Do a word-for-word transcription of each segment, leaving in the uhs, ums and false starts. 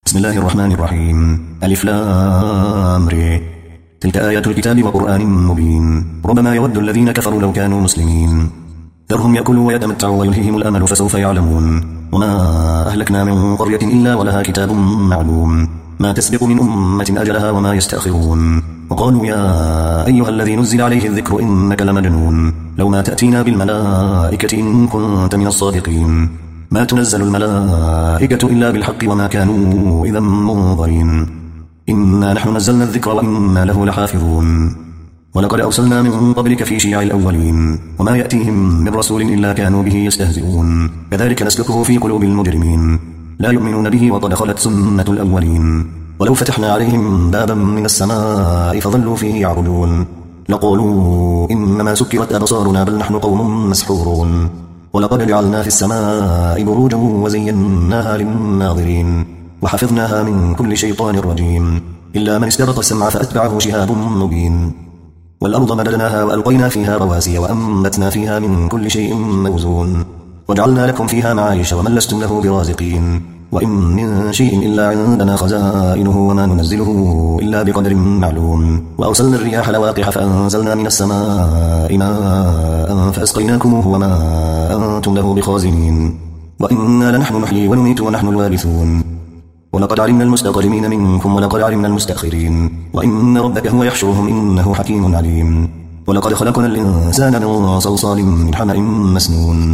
بسم الله الرحمن الرحيم. ألف لام ر. تلك آيات الكتاب وقرآن مبين. ربما يود الذين كفروا لو كانوا مسلمين. ذرهم يأكلوا ويتمتعوا ويلههم الأمل فسوف يعلمون. وما أهلكنا من قرية إلا ولها كتاب معلوم ما تسبق من أمة أجلها وما يستأخرون. وقالوا يا أيها الذي نزل عليه الذكر إنك لمجنون لو ما تأتينا بالملائكة إن كنت من الصادقين. ما تنزل الملائكة إلا بالحق وما كانوا إذا منظرين. إنا نحن نزلنا الذكر وإنا له لحافظون. ولقد أرسلنا من قبلك في شيع الأولين وما يأتيهم من رسول إلا كانوا به يستهزئون. كذلك نسلكه في قلوب المجرمين لا يؤمنون به وقد خلت سنة الأولين. ولو فتحنا عليهم بابا من السماء فظلوا فيه يعرجون لقالوا إنما سكرت أبصارنا بل نحن قوم مسحورون. ولقد جعلنا في السماء بروجا وزيناها للناظرين وحفظناها من كل شيطان رجيم إلا من استبق السمع فأتبعه شهاب مبين. والأرض مددناها وألقينا فيها رواسي وأنبتنا فيها من كل شيء موزون وجعلنا لكم فيها معايش ومن لستم له برازقين. وإن من شيء إلا عندنا خزائنه وما ننزله إلا بقدر معلوم. وأرسلنا الرياح لواقح فأنزلنا من السماء ماء فأسقيناكموه وما أنتم له بخازنين. وإنا لنحن نحيي ونميت ونحن الوارثون. ولقد علمنا المستقدمين منكم ولقد علمنا المستأخرين وإن ربك هو يحشرهم إنه حكيم عليم. ولقد خلقنا الإنسان من صلصال من حمأ مسنون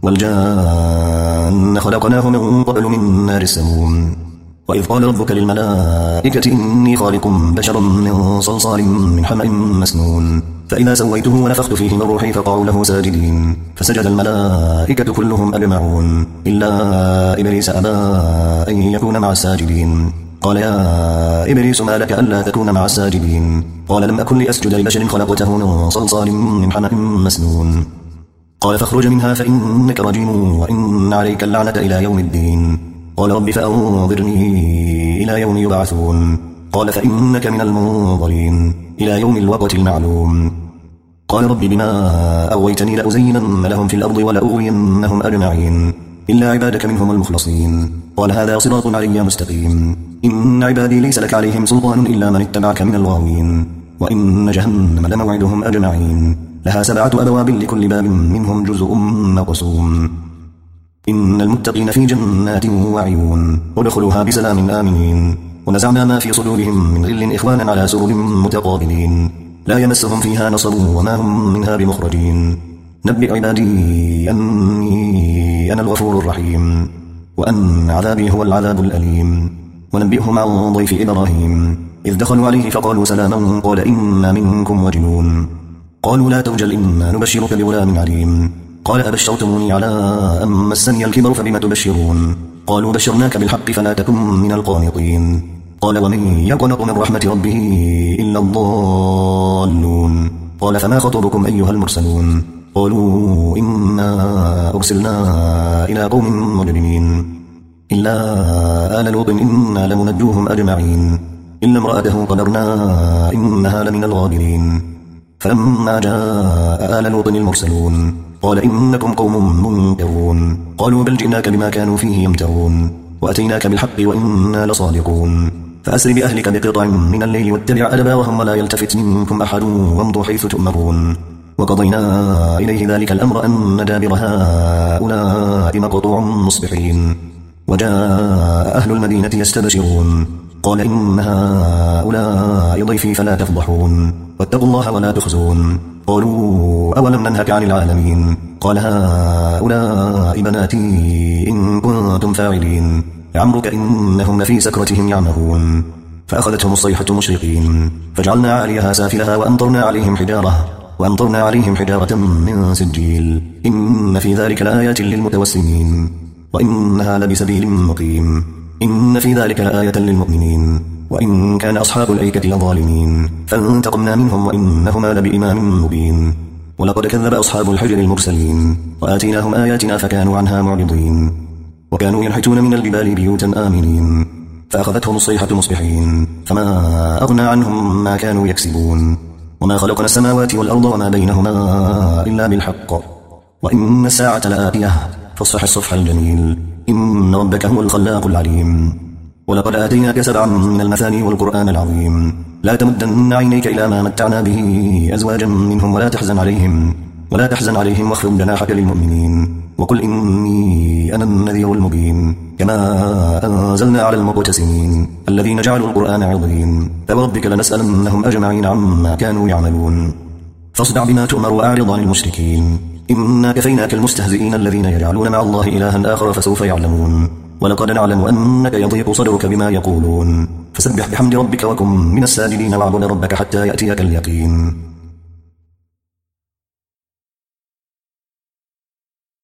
والجان خلقناه من قبل من نار السموم. وإذ قال ربك للملائكة إني خالق بشرا من صلصال من حمأ مسنون فإذا سويته ونفخت فيه من روحي فقعوا له ساجدين فسجد الملائكة كلهم أجمعون إلا إبليس أبى أن يكون مع الساجدين. قال يا إبليس ما لك ألا تكون مع الساجدين؟ قال لم أكن لأسجد لبشر خلقته من صلصال من حمأ مسنون. قال فاخرج منها فإنك رجيم وإن عليك اللعنة إلى يوم الدين. قال رب فأنظرني إلى يوم يبعثون. قال فإنك من المنظرين إلى يوم الوقت المعلوم. قال رب بما أغويتني لأزينن لهم في الأرض ولأغوينهم أجمعين إلا عبادك منهم المخلصين. قال هذا صراط علي مستقيم. إن عبادي ليس لك عليهم سلطان إلا من اتبعك من الغاوين. وإن جهنم لموعدهم أجمعين لها سبعة أبواب لكل باب منهم جزء مقسوم. إن المتقين في جنات وعيون ودخلوها بسلام آمنين. ونزعنا ما في صدورهم من غل إخوانا على سرر متقابلين لا يمسهم فيها نصب وما هم منها بمخرجين. نبئ عبادي أني أنا الغفور الرحيم وأن عذابي هو العذاب الأليم. ونبئهم عن ضيف إبراهيم إذ دخلوا عليه فقالوا سلاما قال إنا منكم وجلون. قالوا لا توجل إنا نبشرك بغلام عليم. قال أبشرتموني على أن مسني الكبر فبم تبشرون؟ قالوا بشرناك بالحق فلا تكن من القانطين. قال ومن يقنط من رحمة ربه إلا الضالون. قال فما خطبكم أيها المرسلون؟ قالوا إنا أرسلنا إلى قوم مجرمين إلا آل لوط إنا لمنجوهم أجمعين إلا امرأته قدرنا إنها لمن الغابرين. فلما جاء آل لوط المرسلون قال إنكم قوم منكرون. قالوا بل جئناك بما كانوا فيه يمترون وأتيناك بالحق وإنا لصادقون. فأسر بأهلك بقطع من الليل واتبع أدبارهم ولا يلتفت منكم أحد وامضوا حيث تؤمرون. وقضينا إليه ذلك الأمر أن دابر هؤلاء مقطوع مصبحين. وجاء أهل المدينة يستبشرون قال إن هؤلاء ضيفي فلا تفضحون واتقوا الله ولا تخزون. قالوا أولم ننهك عن العالمين؟ قال هؤلاء بناتي إن كنتم فاعلين. لعمرك إنهم لفي سكرتهم يعمهون. فأخذتهم الصيحة مشرقين فجعلنا عاليها سافلها وأمطرنا عليهم حجارة وأمطرنا عليهم حجارة من سجيل. إن في ذلك لآيات للمتوسمين وإنها لبسبيل مقيم. إن في ذلك لآية للمؤمنين وإن كان أصحاب الأيكة لظالمين فانتقمنا منهم وإنهما لبإمام مبين. ولقد كذب أصحاب الحجر المرسلين وآتيناهم آياتنا فكانوا عنها معرضين. وكانوا ينحتون من الجبال بيوتا آمنين فأخذتهم الصيحة مصبحين فما أغنى عنهم ما كانوا يكسبون. وما خلقنا السماوات والأرض وما بينهما إلا بالحق وإن الساعة لآتية فاصفح الصفح الجميل إن ربك هو الخلاق العليم. ولقد آتيناك سبعا من المثاني والقرآن العظيم لا تمدن عينيك إلى ما متعنا به أزواجا منهم ولا تحزن عليهم ولا تحزن عليهم واخفض جناحك للمؤمنين وقل إني أنا النذير المبين كما أنزلنا على المقتسمين الذين جعلوا القرآن عضين فوربك لنسألنهم أجمعين عما كانوا يعملون فاصدع بما تؤمر وأعرض عن المشركين إنا كفيناك المستهزئين الذين يجعلون مع الله إلها آخر فسوف يعلمون ولقد نعلم أنك يضيق صدرك بما يقولون فسبح بحمد ربك وكن من الساجدين واعبد ربك حتى يأتيك اليقين